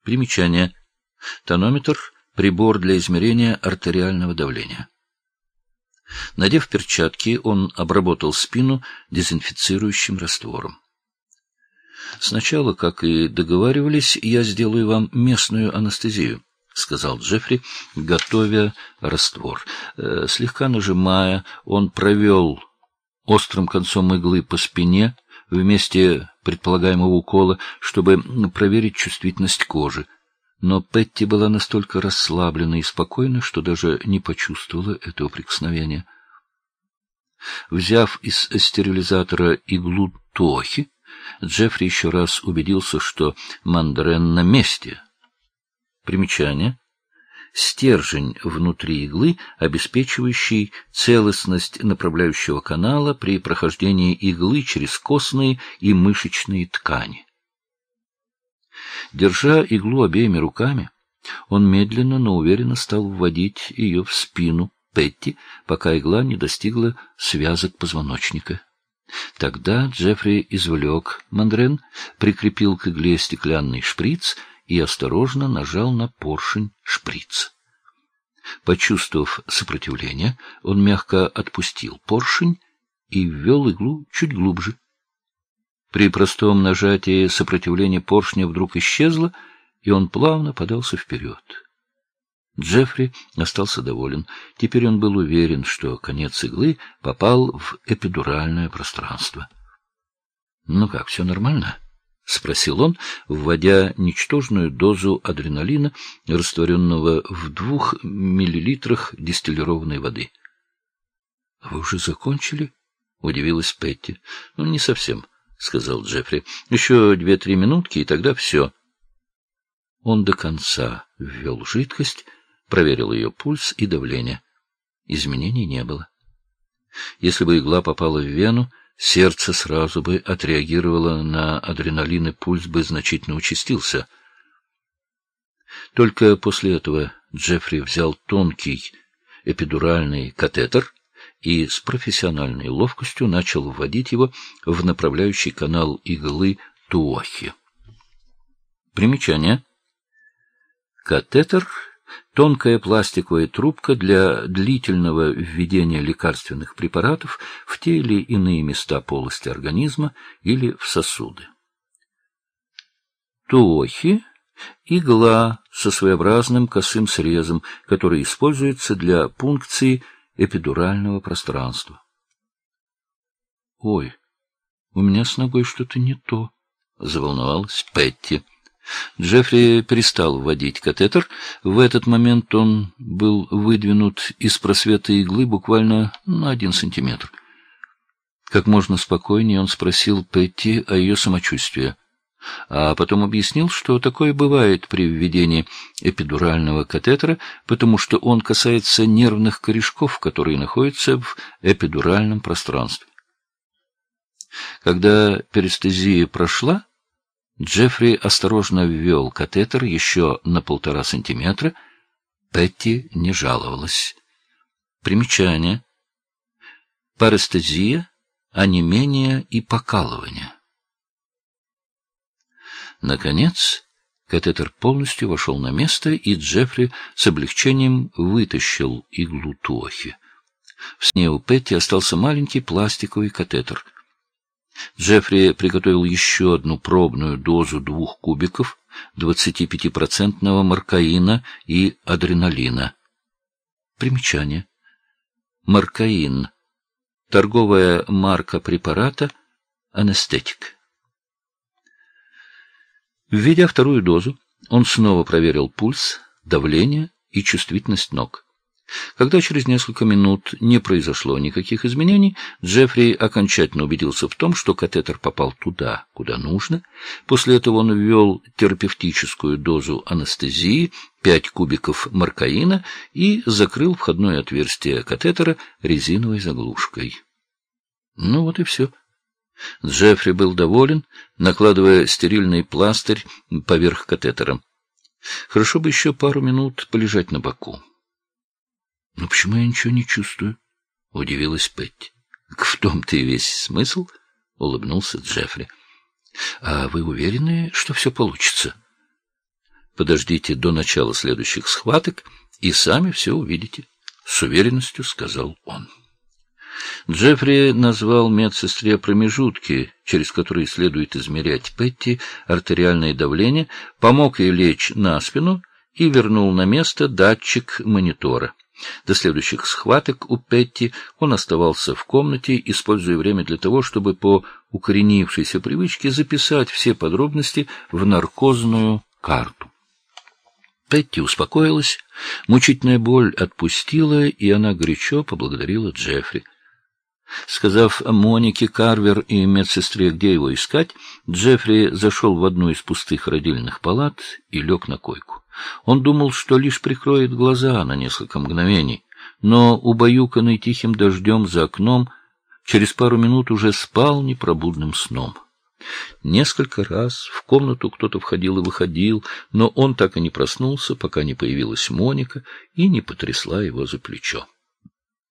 Примечание. Тонометр — прибор для измерения артериального давления. Надев перчатки, он обработал спину дезинфицирующим раствором. «Сначала, как и договаривались, я сделаю вам местную анестезию», — сказал Джеффри, готовя раствор. Слегка нажимая, он провел острым концом иглы по спине в месте предполагаемого укола, чтобы проверить чувствительность кожи. Но Петти была настолько расслаблена и спокойна, что даже не почувствовала этого прикосновения. Взяв из стерилизатора иглу Тохи, Джеффри еще раз убедился, что мандрен на месте. Примечание. Стержень внутри иглы, обеспечивающий целостность направляющего канала при прохождении иглы через костные и мышечные ткани. Держа иглу обеими руками, он медленно, но уверенно стал вводить ее в спину Петти, пока игла не достигла связок позвоночника. Тогда Джеффри извлек мандрен, прикрепил к игле стеклянный шприц и осторожно нажал на поршень шприца. Почувствовав сопротивление, он мягко отпустил поршень и ввел иглу чуть глубже. При простом нажатии сопротивление поршня вдруг исчезло, и он плавно подался вперед. Джеффри остался доволен. Теперь он был уверен, что конец иглы попал в эпидуральное пространство. — Ну как, все нормально? — спросил он, вводя ничтожную дозу адреналина, растворенного в 2 миллилитрах дистиллированной воды. — Вы уже закончили? — удивилась Петти. — Ну, не совсем, — сказал Джеффри. — Еще 2-3 минутки, и тогда все. Он до конца ввел жидкость, проверил ее пульс и давление. Изменений не было. Если бы игла попала в вену, сердце сразу бы отреагировало на адреналин, и пульс бы значительно участился. Только после этого Джеффри взял тонкий эпидуральный катетер и с профессиональной ловкостью начал вводить его в направляющий канал иглы Туохи. Примечание. Катетер — тонкая пластиковая трубка для длительного введения лекарственных препаратов в те или иные места полости организма или в сосуды. Туохи — игла со своеобразным косым срезом, который используется для пункции эпидурального пространства. — Ой, у меня с ногой что-то не то, — заволновалась Петти. Джеффри перестал вводить катетер. В этот момент он был выдвинут из просвета иглы буквально на 1 сантиметр. Как можно спокойнее он спросил Петти о ее самочувствии, а потом объяснил, что такое бывает при введении эпидурального катетера, потому что он касается нервных корешков, которые находятся в эпидуральном пространстве. Когда перистезия прошла, Джеффри осторожно ввел катетер еще на 1,5 сантиметра. Петти не жаловалась. Примечание. Парестезия, онемение и покалывание. Наконец, катетер полностью вошел на место, и Джеффри с облегчением вытащил иглу Туохи. В сне у Петти остался маленький пластиковый катетер. Джеффри приготовил еще одну пробную дозу 2 кубиков 25% маркаина и адреналина. Примечание. Маркаин. Торговая марка препарата, анестетик. Введя 2-ю дозу, он снова проверил пульс, давление и чувствительность ног. Когда через несколько минут не произошло никаких изменений, Джеффри окончательно убедился в том, что катетер попал туда, куда нужно. После этого он ввел терапевтическую дозу анестезии, 5 кубиков маркаина, и закрыл входное отверстие катетера резиновой заглушкой. Ну вот и все. Джеффри был доволен, накладывая стерильный пластырь поверх катетера. Хорошо бы еще пару минут полежать на боку. — Но почему я ничего не чувствую? — удивилась Петти. — В том-то и весь смысл, — улыбнулся Джеффри. — А вы уверены, что все получится? Подождите до начала следующих схваток и сами все увидите, — с уверенностью сказал он. Джеффри назвал медсестре промежутки, через которые следует измерять Петти артериальное давление, помог ей лечь на спину и вернул на место датчик монитора. До следующих схваток у Петти он оставался в комнате, используя время для того, чтобы по укоренившейся привычке записать все подробности в наркозную карту. Петти успокоилась, мучительная боль отпустила, и она горячо поблагодарила Джеффри. Сказав Монике, Карвер и медсестре, где его искать, Джеффри зашел в одну из пустых родильных палат и лег на койку. Он думал, что лишь прикроет глаза на несколько мгновений, но, убаюканный тихим дождем за окном, через пару минут уже спал непробудным сном. Несколько раз в комнату кто-то входил и выходил, но он так и не проснулся, пока не появилась Моника и не потрясла его за плечо.